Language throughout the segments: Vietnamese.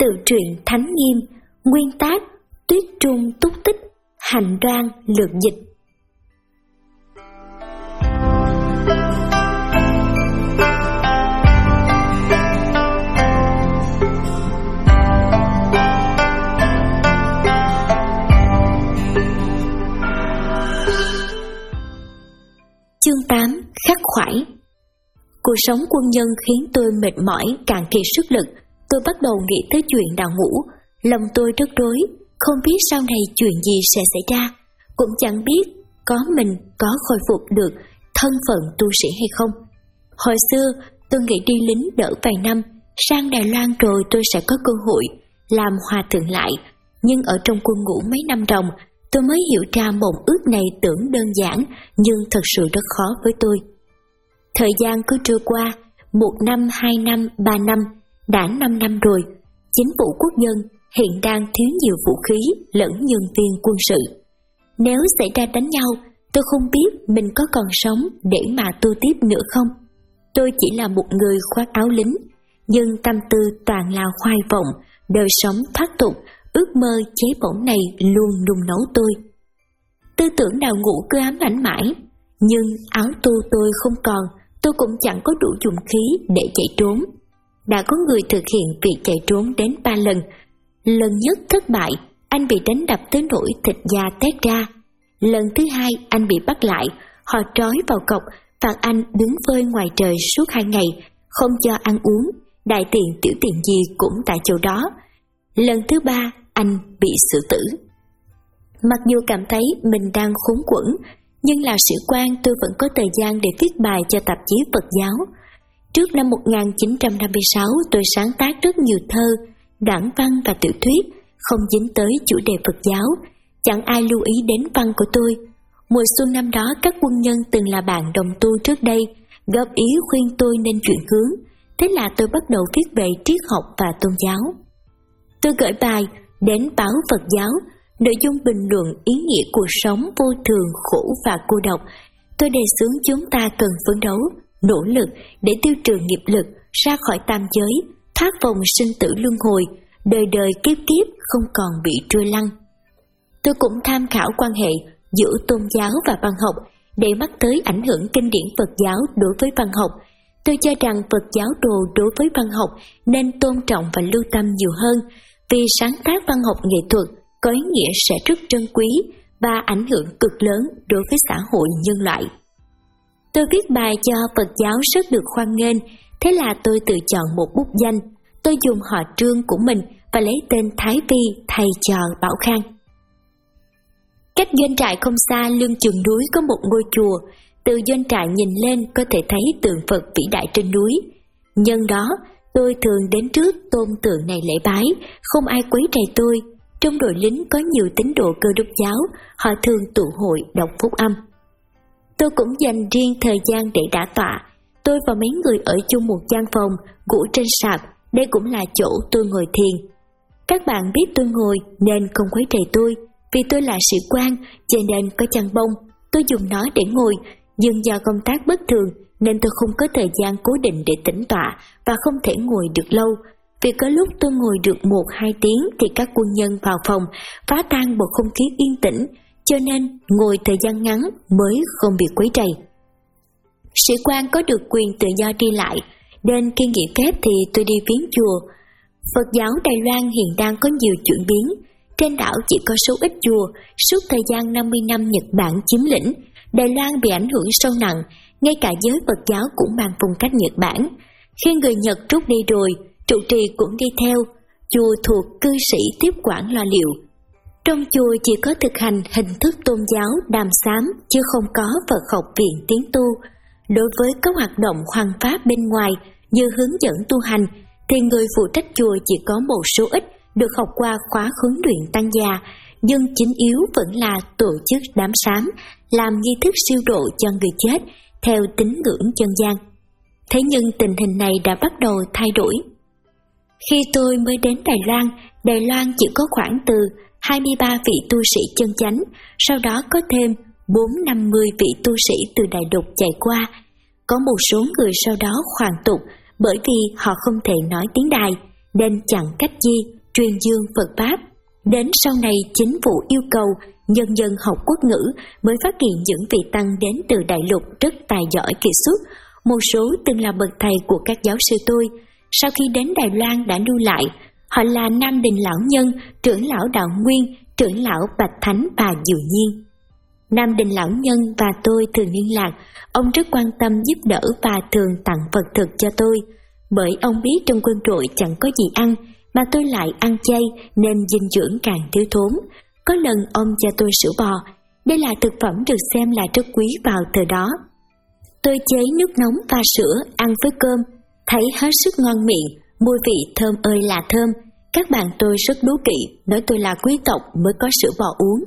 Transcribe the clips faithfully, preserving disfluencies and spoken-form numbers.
Tự truyện Thánh Nghiêm. Nguyên tác Tuyết Trung Túc Tích. Hành Đoan lược dịch. Chương tám. Khắc khoải. Cuộc sống quân nhân khiến tôi mệt mỏi, cạn kiệt sức lực. Tôi bắt đầu nghĩ tới chuyện đào ngũ. Lòng tôi rất rối, không biết sau này chuyện gì sẽ xảy ra, cũng chẳng biết có mình có khôi phục được thân phận tu sĩ hay không. Hồi xưa tôi nghĩ đi lính đỡ vài năm, sang Đài Loan rồi tôi sẽ có cơ hội làm hòa thượng lại. Nhưng ở trong quân ngũ mấy năm đồng, tôi mới hiểu ra mộng ước này tưởng đơn giản nhưng thật sự rất khó với tôi. Thời gian cứ trôi qua, một năm, hai năm, ba năm, đã năm năm rồi. Chính phủ quốc dân hiện đang thiếu nhiều vũ khí lẫn nhân viên quân sự. Nếu xảy ra đánh nhau, tôi không biết mình có còn sống để mà tu tiếp nữa không. Tôi chỉ là một người khoác áo lính, nhưng tâm tư toàn là hoài vọng, đời sống thoát tục, ước mơ cháy bỏng này luôn nung nấu tôi. Tư tưởng đào ngũ cứ ám ảnh mãi, nhưng áo tu tôi không còn, tôi cũng chẳng có đủ dũng khí để chạy trốn. Đã có người thực hiện việc chạy trốn đến ba lần. Lần nhất thất bại, anh bị đánh đập tới nỗi thịt da tét ra. Lần thứ hai anh bị bắt lại, họ trói vào cọc, phạt anh đứng phơi ngoài trời suốt hai ngày, không cho ăn uống, đại tiện tiểu tiện gì cũng tại chỗ đó. Lần thứ ba anh bị xử tử. Mặc dù cảm thấy mình đang khốn quẫn, nhưng là sĩ quan tôi vẫn có thời gian để viết bài cho tạp chí Phật giáo. Trước năm một nghìn chín trăm năm mươi sáu, tôi sáng tác rất nhiều thơ, đoạn văn và tiểu thuyết, không dính tới chủ đề Phật giáo. Chẳng ai lưu ý đến văn của tôi. Mùa xuân năm đó, các quân nhân từng là bạn đồng tu trước đây góp ý khuyên tôi nên chuyển hướng. Thế là tôi bắt đầu viết về triết học và tôn giáo. Tôi gửi bài đến báo Phật giáo, nội dung bình luận ý nghĩa cuộc sống vô thường, khổ và cô độc. Tôi đề xướng chúng ta cần phấn đấu, nỗ lực để tiêu trừ nghiệp lực, ra khỏi tam giới, thoát vòng sinh tử luân hồi, đời đời kiếp kiếp không còn bị trôi lăn. Tôi cũng tham khảo quan hệ giữa tôn giáo và văn học để mắt tới ảnh hưởng kinh điển Phật giáo đối với văn học. Tôi cho rằng Phật giáo đồ đối với văn học nên tôn trọng và lưu tâm nhiều hơn, vì sáng tác văn học nghệ thuật có ý nghĩa sẽ rất trân quý và ảnh hưởng cực lớn đối với xã hội nhân loại. Tôi viết bài cho Phật giáo rất được hoan nghênh, thế là tôi tự chọn một bút danh. Tôi dùng họ Trương của mình và lấy tên Thái Vi thay cho Bảo Khang. Cách doanh trại không xa lưng chừng núi có một ngôi chùa. Từ doanh trại nhìn lên có thể thấy tượng Phật vĩ đại trên núi. Nhân đó, tôi thường đến trước tôn tượng này lễ bái, không ai quấy rầy tôi. Trong đội lính có nhiều tín đồ Cơ Đốc giáo, họ thường tụ hội đọc phúc âm. Tôi cũng dành riêng thời gian để đả tọa. Tôi và mấy người ở chung một gian phòng, ngủ trên sạp, đây cũng là chỗ tôi ngồi thiền. Các bạn biết tôi ngồi nên không quấy rầy tôi, vì tôi là sĩ quan, cho nên có chăn bông, tôi dùng nó để ngồi, nhưng do công tác bất thường nên tôi không có thời gian cố định để tĩnh tọa và không thể ngồi được lâu. Vì có lúc tôi ngồi được một hai tiếng thì các quân nhân vào phòng, phá tan bầu không khí yên tĩnh, cho nên ngồi thời gian ngắn mới không bị quấy rầy. Sĩ quan có được quyền tự do đi lại, nên khi nghỉ phép thì tôi đi viếng chùa. Phật giáo Đài Loan hiện đang có nhiều chuyển biến. Trên đảo chỉ có số ít chùa. Suốt thời gian năm mươi năm Nhật Bản chiếm lĩnh, Đài Loan bị ảnh hưởng sâu nặng, ngay cả giới Phật giáo cũng mang phong cách Nhật Bản. Khi người Nhật rút đi rồi, trụ trì cũng đi theo, chùa thuộc cư sĩ tiếp quản lo liệu. Trong chùa chỉ có thực hành hình thức tôn giáo đàm xám, chứ không có Phật học viện tiến tu. Đối với các hoạt động hoằng pháp bên ngoài như hướng dẫn tu hành, thì người phụ trách chùa chỉ có một số ít được học qua khóa huấn luyện tăng già, nhưng chính yếu vẫn là tổ chức đám xám, làm nghi thức siêu độ cho người chết theo tín ngưỡng dân gian. Thế nhưng tình hình này đã bắt đầu thay đổi. Khi tôi mới đến Đài Loan, Đài Loan chỉ có khoảng từ hai mươi ba vị tu sĩ chân chánh, sau đó có thêm bốn năm mươi vị tu sĩ từ Đại Lục chạy qua. Có một số người sau đó hoàn tục bởi vì họ không thể nói tiếng Đài, nên chẳng cách gì truyền dương Phật Pháp. Đến sau này chính phủ yêu cầu nhân dân học quốc ngữ mới phát hiện những vị tăng đến từ đại lục rất tài giỏi kiệt xuất. Một số từng là bậc thầy của các giáo sư tôi, sau khi đến Đài Loan đã lưu lại. Họ là Nam Đình Lão Nhân, trưởng lão Đạo Nguyên, trưởng lão Bạch Thánh và Diệu Nhiên. Nam Đình Lão Nhân và tôi thường liên lạc. Ông rất quan tâm giúp đỡ và thường tặng vật thực cho tôi, bởi ông biết trong quân đội chẳng có gì ăn, mà tôi lại ăn chay nên dinh dưỡng càng thiếu thốn. Có lần ông cho tôi sữa bò, đây là thực phẩm được xem là rất quý vào thời đó. Tôi chế nước nóng pha sữa ăn với cơm, thấy hết sức ngon miệng, mùi vị thơm ơi là thơm. Các bạn tôi rất đố kỵ, nói tôi là quý tộc mới có sữa bò uống.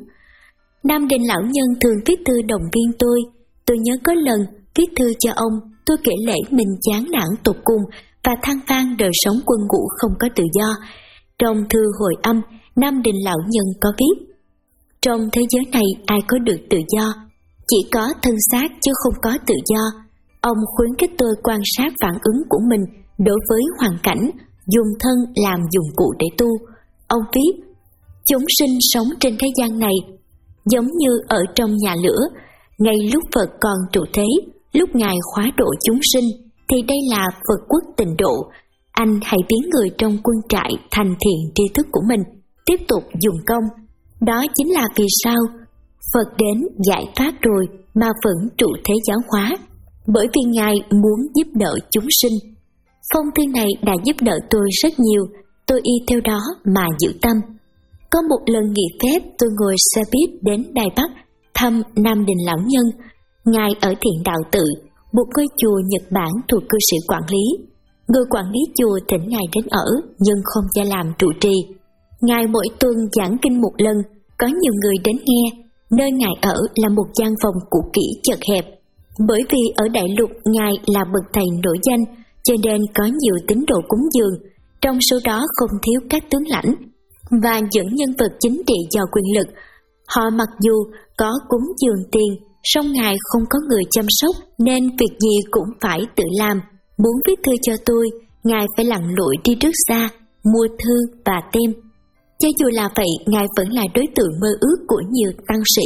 Nam Đình Lão Nhân thường viết thư động viên tôi. Tôi nhớ có lần viết thư cho ông, tôi kể lể mình chán nản tột cùng và than van đời sống quân ngũ không có tự do. Trong thư hồi âm, Nam Đình Lão Nhân có viết: trong thế giới này ai có được tự do? Chỉ có thân xác chứ không có tự do. Ông khuyến khích tôi quan sát phản ứng của mình đối với hoàn cảnh, dùng thân làm dụng cụ để tu. Ông viết: chúng sinh sống trên thế gian này giống như ở trong nhà lửa, ngay lúc Phật còn trụ thế, lúc Ngài khóa độ chúng sinh, thì đây là Phật quốc tịnh độ. Anh hãy biến người trong quân trại thành thiện tri thức của mình, tiếp tục dùng công. Đó chính là vì sao Phật đến giải thoát rồi mà vẫn trụ thế giáo hóa, bởi vì Ngài muốn giúp đỡ chúng sinh. Phong thư này đã giúp đỡ tôi rất nhiều, tôi y theo đó mà giữ tâm. Có một lần nghỉ phép, tôi ngồi xe buýt đến Đài Bắc thăm Nam Đình Lão Nhân. Ngài ở Thiện Đạo Tự, một ngôi chùa Nhật Bản thuộc cư sĩ quản lý. Người quản lý chùa thỉnh Ngài đến ở nhưng không cho làm trụ trì. Ngài mỗi tuần giảng kinh một lần, có nhiều người đến nghe. Nơi Ngài ở là một gian phòng cũ kỹ chật hẹp. Bởi vì ở Đại Lục Ngài là bậc thầy nổi danh, cho nên có nhiều tín đồ cúng dường, trong số đó không thiếu các tướng lãnh và những nhân vật chính trị giàu quyền lực. Họ mặc dù có cúng dường tiền, song Ngài không có người chăm sóc nên việc gì cũng phải tự làm. Muốn viết thư cho tôi, Ngài phải lặn lội đi rất xa, mua thư và tem. Cho dù là vậy, Ngài vẫn là đối tượng mơ ước của nhiều tăng sĩ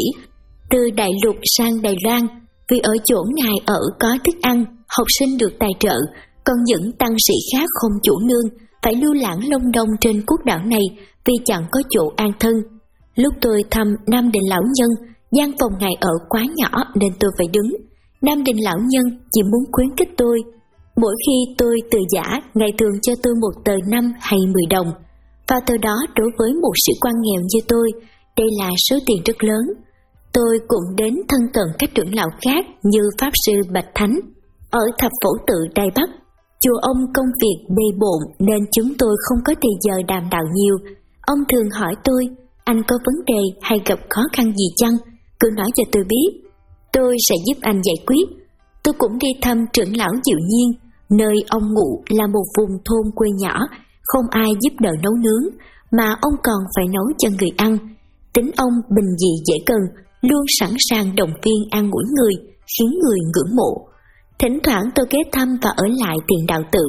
từ Đại Lục sang Đài Loan, vì ở chỗ Ngài ở có thức ăn, học sinh được tài trợ, còn những tăng sĩ khác không chỗ nương, phải lưu lãng lông đông trên quốc đảo này vì chẳng có chỗ an thân. Lúc tôi thăm Nam Đình Lão Nhân, gian phòng Ngài ở quá nhỏ nên tôi phải đứng. Nam Đình Lão Nhân chỉ muốn khuyến khích tôi. Mỗi khi tôi từ giả, Ngài thường cho tôi một tờ năm hay mười đồng. Và từ đó đối với một sĩ quan nghèo như tôi, đây là số tiền rất lớn. Tôi cũng đến thân cận các trưởng lão khác như Pháp Sư Bạch Thánh. Ở Thập Phổ Tự Đài Bắc, chùa ông công việc bề bộn nên chúng tôi không có thời giờ đàm đạo nhiều. Ông thường hỏi tôi, anh có vấn đề hay gặp khó khăn gì chăng? Cứ nói cho tôi biết, tôi sẽ giúp anh giải quyết. Tôi cũng đi thăm trưởng lão Diệu Nhiên, nơi ông ngụ là một vùng thôn quê nhỏ, không ai giúp đỡ nấu nướng, mà ông còn phải nấu cho người ăn. Tính ông bình dị dễ gần, luôn sẵn sàng động viên an ủi người, khiến người ngưỡng mộ. Thỉnh thoảng tôi ghé thăm và ở lại Thiện Đạo Tự,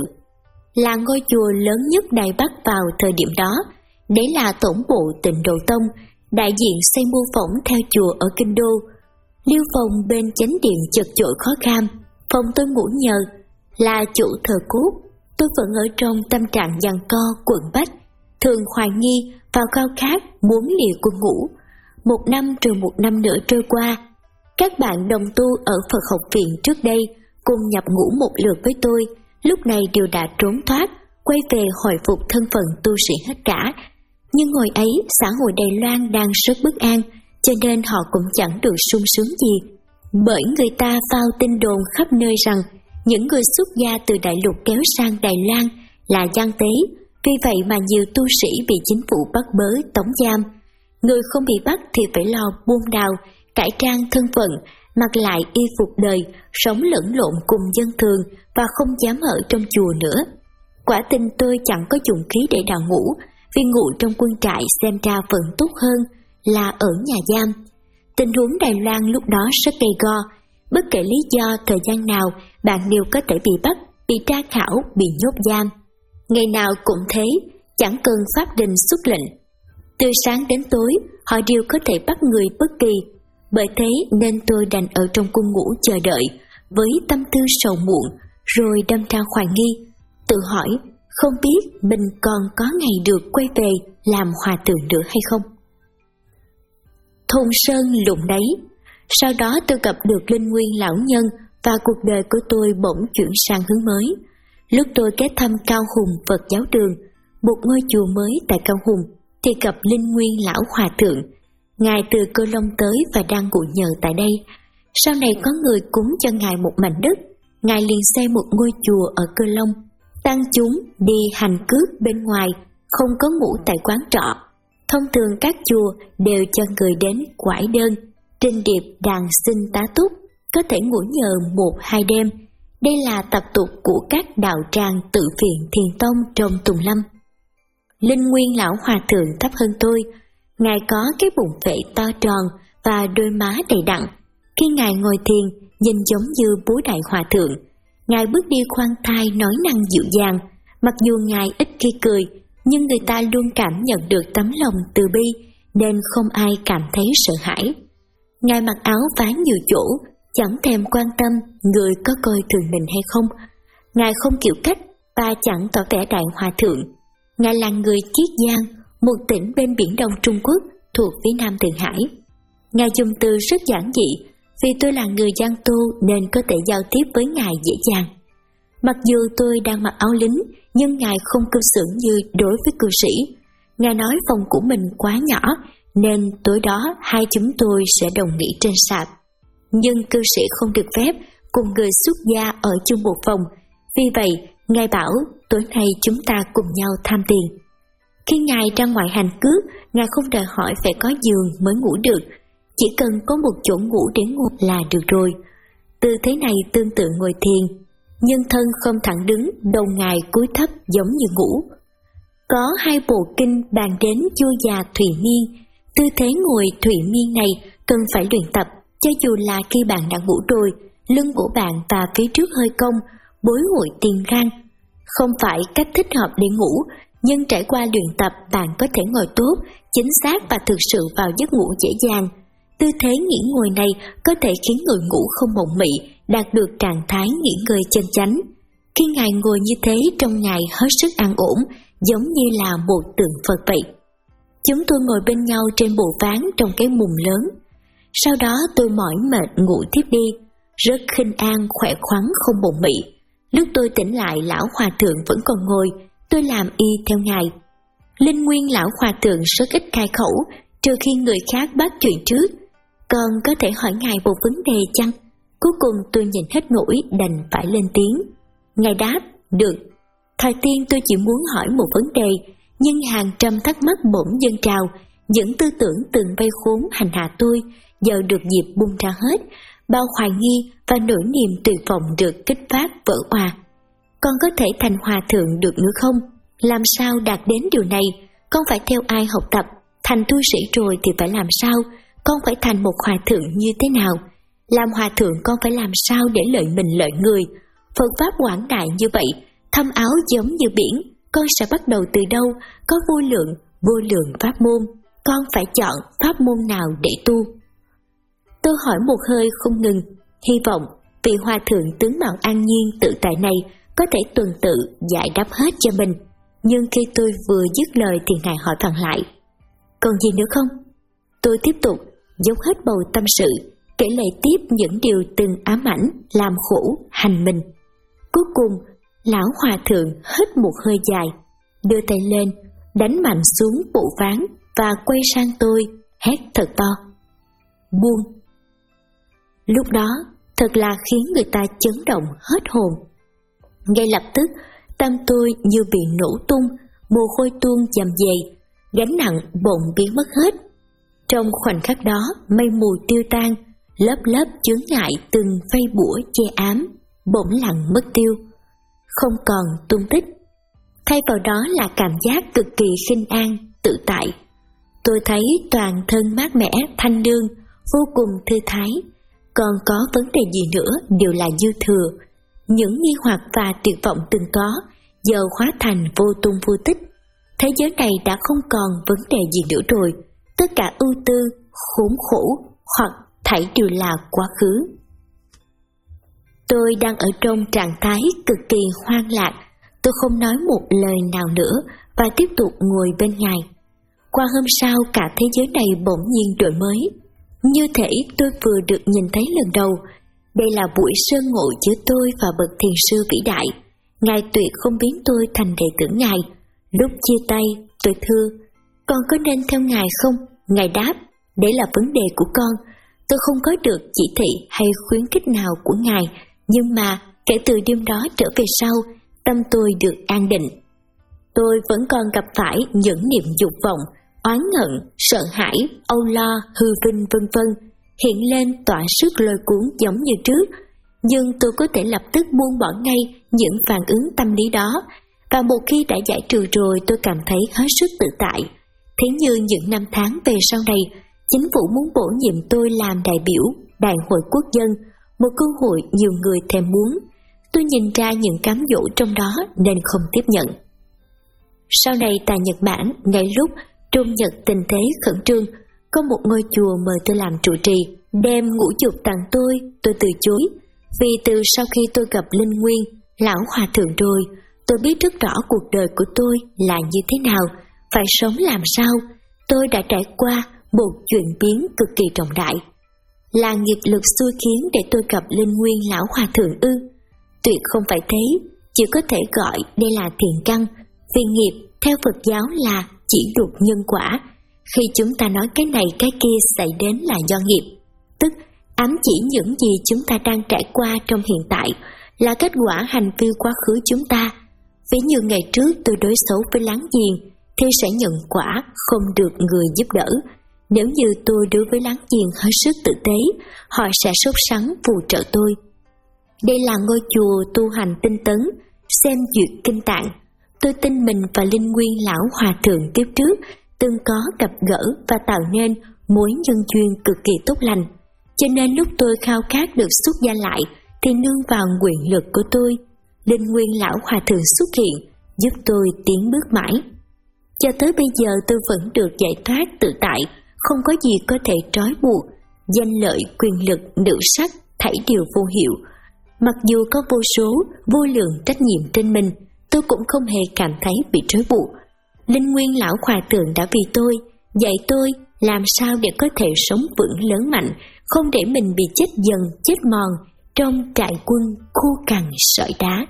là ngôi chùa lớn nhất Đài Bắc vào thời điểm đó. Đấy là tổng bộ Tịnh Độ Tông, đại diện xây mô phỏng theo chùa ở Kinh Đô. Liêu phòng bên chánh điện chật chội khó kham, phòng tôi ngủ nhờ là chỗ thờ cốt. Tôi vẫn ở trong tâm trạng giằng co quẫn bách, thường hoài nghi và khao khát muốn lìa quân ngũ. Một năm rồi một năm nữa trôi qua, các bạn đồng tu ở Phật học viện trước đây cùng nhập ngũ một lượt với tôi, lúc này đều đã trốn thoát, quay về hồi phục thân phận tu sĩ hết cả. Nhưng hồi ấy xã hội Đài Loan đang rất bất an, cho nên họ cũng chẳng được sung sướng gì. Bởi người ta phao tin đồn khắp nơi rằng những người xuất gia từ Đại Lục kéo sang Đài Loan là gian tế, vì vậy mà nhiều tu sĩ bị chính phủ bắt bớ tống giam. Người không bị bắt thì phải lo buôn đào, cải trang thân phận, mặc lại y phục đời, sống lẫn lộn cùng dân thường và không dám ở trong chùa nữa. Quả tình tôi chẳng có dụng khí để đào ngũ, vì ngủ trong quân trại xem ra vẫn tốt hơn là ở nhà giam. Tình huống Đài Loan lúc đó rất gay go, bất kể lý do thời gian nào bạn đều có thể bị bắt, bị tra khảo, bị nhốt giam. Ngày nào cũng thế, chẳng cần pháp đình xuất lệnh. Từ sáng đến tối, họ đều có thể bắt người bất kỳ. Bởi thế nên tôi đành ở trong cung ngủ chờ đợi, với tâm tư sầu muộn, rồi đâm ra hoài nghi, tự hỏi không biết mình còn có ngày được quay về làm hòa thượng nữa hay không. Thôn sơn lụng đấy. Sau đó tôi gặp được Linh Nguyên lão nhân và cuộc đời của tôi bỗng chuyển sang hướng mới. Lúc tôi ghé thăm Cao Hùng Phật giáo đường, một ngôi chùa mới tại Cao Hùng, thì gặp Linh Nguyên lão hòa thượng. Ngài từ Cơ Long tới và đang ngụ nhờ tại đây. Sau này có người cúng cho ngài một mảnh đất, ngài liền xây một ngôi chùa ở Cơ Long. Tăng chúng đi hành cước bên ngoài, không có ngủ tại quán trọ. Thông thường các chùa đều cho người đến quải đơn, trình điệp đàn xin tá túc, có thể ngủ nhờ một hai đêm. Đây là tập tục của các đạo tràng tự viện Thiền Tông trong Tùng Lâm. Linh Nguyên lão hòa thượng thấp hơn tôi. Ngài có cái bụng vệ to tròn và đôi má đầy đặn. Khi ngài ngồi thiền, nhìn giống như bố đại hòa thượng. Ngài bước đi khoan thai nói năng dịu dàng. Mặc dù ngài ít khi cười, nhưng người ta luôn cảm nhận được tấm lòng từ bi, nên không ai cảm thấy sợ hãi. Ngài mặc áo vá nhiều chỗ, chẳng thèm quan tâm người có coi thường mình hay không. Ngài không kiểu cách và chẳng tỏ vẻ đại hòa thượng. Ngài là người Chiết Giang, một tỉnh bên Biển Đông Trung Quốc thuộc phía nam Thượng Hải. Ngài dùng từ rất giản dị, vì tôi là người Giang Tô nên có thể giao tiếp với ngài dễ dàng. Mặc dù tôi đang mặc áo lính, nhưng ngài không cư xử như đối với cư sĩ. Ngài nói phòng của mình quá nhỏ, nên tối đó hai chúng tôi sẽ đồng nghỉ trên sạp. Nhưng cư sĩ không được phép cùng người xuất gia ở chung một phòng. Vì vậy, ngài bảo tối nay chúng ta cùng nhau tham tiền. Khi ngài ra ngoài hành cước, ngài không đòi hỏi phải có giường mới ngủ được. Chỉ cần có một chỗ ngủ để ngủ là được rồi. Tư thế này tương tự ngồi thiền, nhưng thân không thẳng đứng, đầu ngài cúi thấp giống như ngủ. Có hai bộ kinh bàn đến vua già Thụy Miên. Tư thế ngồi Thụy Miên này cần phải luyện tập, cho dù là khi bạn đã ngủ rồi, lưng của bạn và phía trước hơi cong, bối hội tiền răng. Không phải cách thích hợp để ngủ, nhưng trải qua luyện tập bạn có thể ngồi tốt, chính xác và thực sự vào giấc ngủ dễ dàng. Tư thế nghỉ ngồi này có thể khiến người ngủ không mộng mị đạt được trạng thái nghỉ ngơi chân chánh. Khi ngài ngồi như thế trong ngày hết sức an ổn, giống như là một tượng Phật vậy. Chúng tôi ngồi bên nhau trên bộ ván trong cái mùng lớn. Sau đó tôi mỏi mệt ngủ tiếp đi, rất khinh an khỏe khoắn không mộng mị. Lúc tôi tỉnh lại, lão hòa thượng vẫn còn ngồi, tôi làm y theo ngài. Linh Nguyên lão hòa thượng rất ít khai khẩu, trừ khi người khác bắt chuyện trước. Còn có thể hỏi ngài một vấn đề chăng? Cuối cùng tôi nhìn hết nổi đành phải lên tiếng. Ngài đáp, được. Thời tiên tôi chỉ muốn hỏi một vấn đề, nhưng hàng trăm thắc mắc bỗng dâng trào, những tư tưởng từng vây khốn hành hạ tôi giờ được dịp bung ra hết, bao hoài nghi và nỗi niềm tuyệt vọng được kích phát vỡ òa. Con có thể thành hòa thượng được nữa không? Làm sao đạt đến điều này? Con phải theo ai học tập? Thành tu sĩ rồi thì phải làm sao? Con phải thành một hòa thượng như thế nào? Làm hòa thượng con phải làm sao để lợi mình lợi người? Phật pháp quảng đại như vậy, thâm áo giống như biển, con sẽ bắt đầu từ đâu? Có vô lượng, vô lượng pháp môn, con phải chọn pháp môn nào để tu? Tôi hỏi một hơi không ngừng, hy vọng vị hòa thượng tướng mạo an nhiên tự tại này có thể tuần tự giải đáp hết cho mình. Nhưng khi tôi vừa dứt lời thì ngài hỏi vặn lại, còn gì nữa không? Tôi tiếp tục dốc hết bầu tâm sự, kể lại tiếp những điều từng ám ảnh, làm khổ, hành mình. Cuối cùng, lão hòa thượng hít một hơi dài, đưa tay lên, đánh mạnh xuống bộ ván và quay sang tôi, hét thật to. Buông! Lúc đó, thật là khiến người ta chấn động hết hồn. Ngay lập tức, tâm tôi như bị nổ tung, mồ hôi tuôn dầm dề, gánh nặng bỗng biến mất hết. Trong khoảnh khắc đó, mây mù tiêu tan, lớp lớp chướng ngại từng vây bủa che ám, bỗng lặng mất tiêu, không còn tung tích. Thay vào đó là cảm giác cực kỳ khinh an, tự tại. Tôi thấy toàn thân mát mẻ, thanh lương, vô cùng thư thái. Còn có vấn đề gì nữa đều là dư thừa. Những nghi hoặc và tuyệt vọng từng có, giờ hóa thành vô tung vô tích. Thế giới này đã không còn vấn đề gì nữa rồi, tất cả ưu tư, khốn khổ hoặc thảy đều là quá khứ. Tôi đang ở trong trạng thái cực kỳ hoang lạc, tôi không nói một lời nào nữa và tiếp tục ngồi bên Ngài. Qua hôm sau cả thế giới này bỗng nhiên đổi mới, như thể tôi vừa được nhìn thấy lần đầu. Đây là buổi sơ ngộ giữa tôi và bậc thiền sư vĩ đại. Ngài tuyệt không biến tôi thành đệ tử Ngài. Lúc chia tay, tôi thưa, con có nên theo Ngài không? Ngài đáp, đấy là vấn đề của con. Tôi không có được chỉ thị hay khuyến khích nào của Ngài, nhưng mà kể từ đêm đó trở về sau, tâm tôi được an định. Tôi vẫn còn gặp phải những niềm dục vọng, oán hận, sợ hãi, âu lo, hư vinh vân vân hiện lên tỏa sức lôi cuốn giống như trước, nhưng tôi có thể lập tức buông bỏ ngay những phản ứng tâm lý đó, và một khi đã giải trừ rồi tôi cảm thấy hết sức tự tại. Thế như những năm tháng về sau này, chính phủ muốn bổ nhiệm tôi làm đại biểu Đại hội Quốc dân, một cơ hội nhiều người thèm muốn. Tôi nhìn ra những cám dỗ trong đó nên không tiếp nhận. Sau này tại Nhật Bản, ngay lúc Trung Nhật tình thế khẩn trương, có một ngôi chùa mời tôi làm trụ trì, đem ngũ dục tặng tôi, tôi từ chối. Vì từ sau khi tôi gặp Linh Nguyên, lão hòa thượng rồi, tôi biết rất rõ cuộc đời của tôi là như thế nào, phải sống làm sao. Tôi đã trải qua một chuyển biến cực kỳ trọng đại. Là nghiệp lực xui khiến để tôi gặp Linh Nguyên lão hòa thượng ư? Tuyệt không phải thế, chỉ có thể gọi đây là thiện căn, vì nghiệp theo Phật giáo là chỉ luật nhân quả. Khi chúng ta nói cái này cái kia xảy đến là do nghiệp, tức ám chỉ những gì chúng ta đang trải qua trong hiện tại là kết quả hành vi quá khứ chúng ta. Ví như ngày trước tôi đối xấu với láng giềng thì sẽ nhận quả không được người giúp đỡ. Nếu như tôi đối với láng giềng hết sức tử tế, họ sẽ sốt sắng phù trợ tôi. Đây là ngôi chùa tu hành tinh tấn, xem duyệt kinh tạng. Tôi tin mình và Linh Nguyên lão hòa thượng tiếp trước từng có gặp gỡ và tạo nên mối nhân duyên cực kỳ tốt lành. Cho nên lúc tôi khao khát được xuất gia lại thì nương vào nguyện lực của tôi, Linh Nguyên lão hòa thượng xuất hiện, giúp tôi tiến bước mãi. Cho tới bây giờ tôi vẫn được giải thoát tự tại, không có gì có thể trói buộc. Danh lợi, quyền lực, nữ sắc, thảy đều vô hiệu. Mặc dù có vô số, vô lượng trách nhiệm trên mình, tôi cũng không hề cảm thấy bị trói buộc. Linh Nguyên lão hòa thượng đã vì tôi, dạy tôi làm sao để có thể sống vững lớn mạnh, không để mình bị chết dần, chết mòn trong trại quân khô cằn sỏi đá.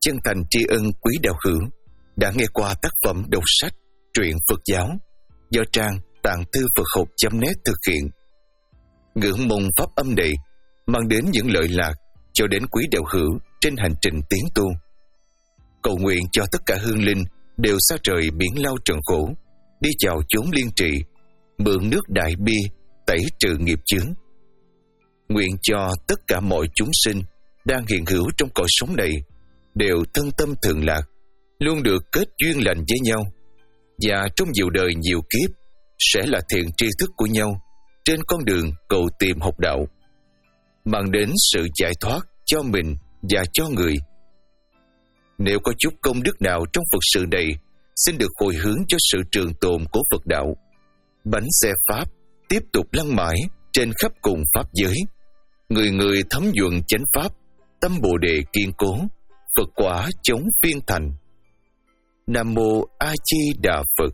chân thành tri ân quý đạo hữu đã nghe qua tác phẩm đọc sách truyện Phật giáo do trang tạng thư Phật học chấm net thực hiện. Ngưỡng mong pháp âm này mang đến những lợi lạc cho đến quý đạo hữu trên hành trình tiến tu. Cầu nguyện cho tất cả hương linh đều xa trời biển lao trần khổ, đi vào chốn liên trị, mượn nước đại bi tẩy trừ nghiệp chướng. Nguyện cho tất cả mọi chúng sinh đang hiện hữu trong cõi sống này đều thân tâm thường lạc, luôn được kết duyên lành với nhau, và trong nhiều đời nhiều kiếp sẽ là thiện tri thức của nhau trên con đường cầu tìm học đạo, mang đến sự giải thoát cho mình và cho người. Nếu có chút công đức nào trong Phật sự này, xin được hồi hướng cho sự trường tồn của Phật đạo. Bánh xe Pháp tiếp tục lăn mãi trên khắp cùng Pháp giới. Người người thấm nhuận chánh Pháp, tâm Bồ Đề kiên cố, Phật quả chống phiên thành. Nam Mô A Di Đà Phật.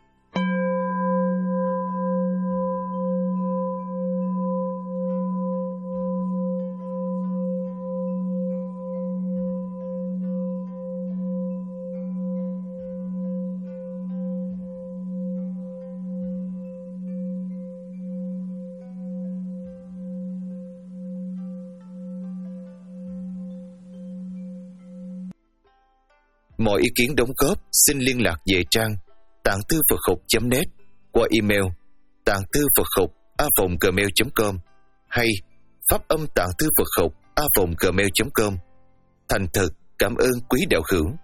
Mọi ý kiến đóng góp xin liên lạc về trang tạng thư Phật học chấm net qua email tạng thư Phật học a vòng gmail chấm com hay pháp âm tạng thư Phật học a vòng gmail chấm com. Thành thật cảm ơn quý đạo hữu.